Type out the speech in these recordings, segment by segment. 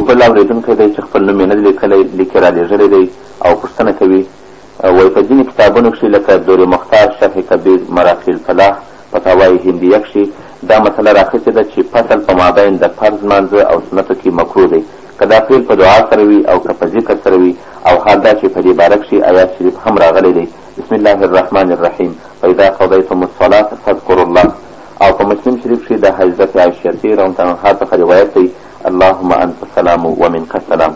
بل اورېدونکی دی چې خپل نوم یې نه دی لیکلی لیکې رالېږلی دی او پوښتنه کوي وایي په ځینې کتابونو کښې لکه دور مختار شرح کبیر مراقي الفلاح فتاوای هندیه کښې دا مسله راخیستې ده چې فصل په مابین د فرض لمانځه او سنتو کې مکروه دی که دا فعل په دعا سره وي او که په ذکر سره وي او حال دا چې په دې باره کښې آیات شریف هم راغلی دی بسم الله الرحمن الرحیم فاذا قضیتم الصلاة فاذکروا الله او په مسلم شریف کښې د حضرت عایشې رضی الله عنها څخه روایت دی اللهم انت السلام ومنك السلام.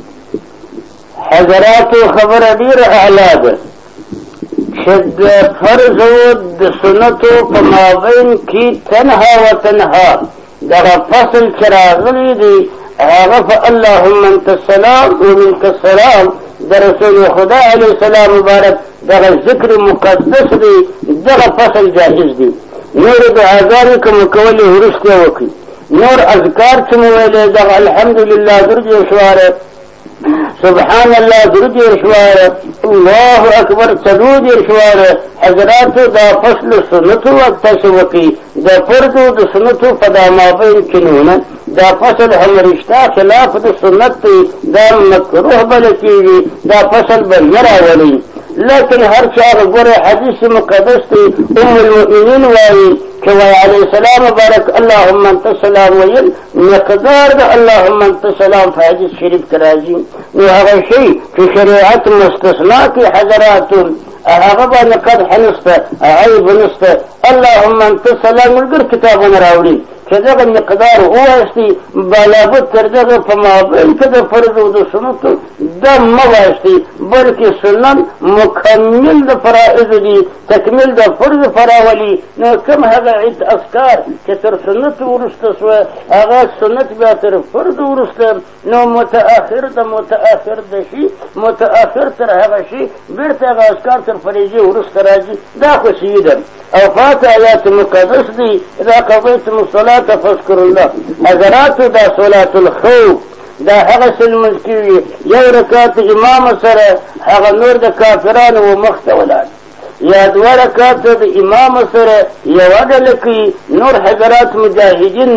حضراتو خبره ډېره اعلی ده چې د فرض او د سنتو په مابین کې تنها و تنها دغه فصل چې راغلی دی هغه په اللهم انت السلام ومنك السلام د رسول خدا علیه السلام مبارک دغه ذکر مقدس دی دغه فصل جائز دی. نور دعاګانې که مو کولې وروسته وکړي نور اذکار چې مو ویلې دغه الحمدلله درود یې شواره سبحان الله درود یې شواره الله اکبر څلور یې شواره حضراتو دا فصل سنتو تاسو وکړي د فرضو د سنتو په دا مابین کې نونه دا فصل هم رشته خلاف د سنت دی دا مکروه بلل کېږي دا فصل به نه راولي لیکن هر چا ګوره حدیث مقدس دی ام المؤمنین وایي کہ وہ علیہ السلام مبارک اللهم انت السلام ویل مقدار دا اللهم انت السلام فی حدیث شریف کراجی نو هغه شی چې شریعت مستثنا کی حضرات هغه باندې قدح نسته عیب نسته اللهم انت السلام ولګر کتابونه راوړي چې دغه مقدار ووایستی بلابد تر دغه په مابین کې د فرض او د سنتو دا مه وایستی بلکې سنت مکمل د فرائض دي تکمیل د فرض فراولي نو کوم هغه عید اذکار چې تر سنت وروسته سوه هغه سنت بیا تر فرض وروسته نو متأخر د متأخر د شي متأخر تر هغه شي بیرته هغه اذکار تر فریضې وروسته راځي دا خو صحیح ده او فات آیات مقدس دي اذا قضیتم الصلاة فاذکروا الله. حضراتو دا صلاة الخوف دا هغه لمونځ کېږي یو رکعت امام سره هغه نور د کافرانو و مخ ته ولاړ یا دوه رکعته د امام سره یوه ډله کوي نور حضرات مجاهدین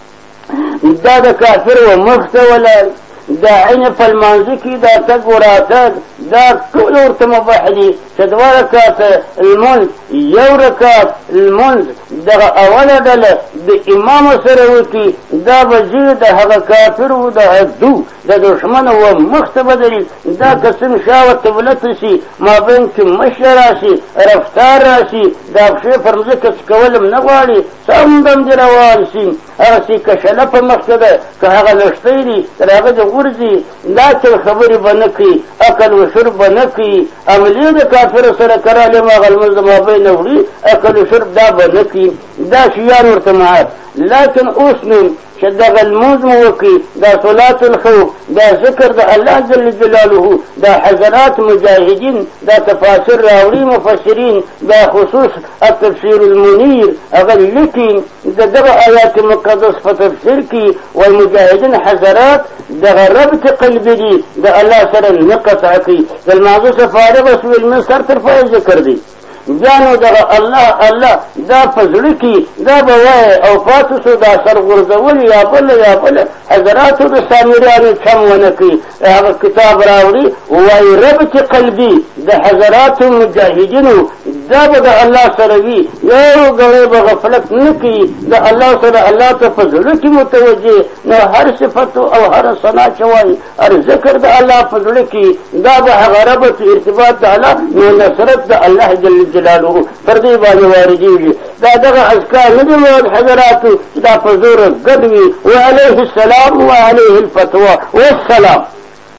دا د کافر و مخ ته ولاړ دا عین په لمانځه کې دا تګ و راتګ دا ټول ورته مباح دي چې دوه رکعته لمونځ یو رکعت لمونځ دغه اوله ډله د امام سره وکړي دا به ځي د هغه کافر و د عدو د دښمن و مخ ته بدلي دا قسم شا ورته ولته شي مابین کې مشي راشي رفتار راشي دا پښې پر مځکه څکول هم نه غواړي سمدم دې روان شي هغسې که شله په مخ کې ده که هغه لښتی دي تر هغه د غورځي دا چې خبرې به نه کوي عقل و شرب به نه کوي عملي د کافر سره کرالې هغه لمونځ د مابین نه وړي عقل و شرب دا به نه کوي دا شیان ورته معاد لیکن اوس نو چې دغه لمونځ مو وکړي دا صلاة الخوف دا ذکر د الله جل جلاله دا حضرات مجاهدین دا تفاسیر راوړي مفسرین دا خصوص التفسیر المنیر هغه لیکي د دغه آیات مقدس په تفسیر کې والمجاهدین حضرات دغه ربط قلبي دي د الله سره نه قطع کوي د لمانځه څخه فارغ شوي لمونځ سر تر پایه ذکر دی بیا نو دغه الله الله دا په زړه کې دا به وایي او پاتې شو دا سر غورځول یا بل حضراتو د سامریانو چم ونه کوي هغه کتاب راوړي وایي ربط قلبي د حضراتو مجاهدینو دا به د الله سره وي یو ګړی به غفلت نه کوي د الله سره الله ته په زړه کې متوجه نو هر صفت او هر ثنا چې وایي هر ذکر د الله په زړه کې دا به هغه ربط ارتباط د الله نو نصرت د الله جل جلاله پر دې باندې واردېږي دا دغه اذکار نه دي ویل حضراتو دا په زوره ګډ وي وعلیه السلام وعلیه الفتوى والسلام.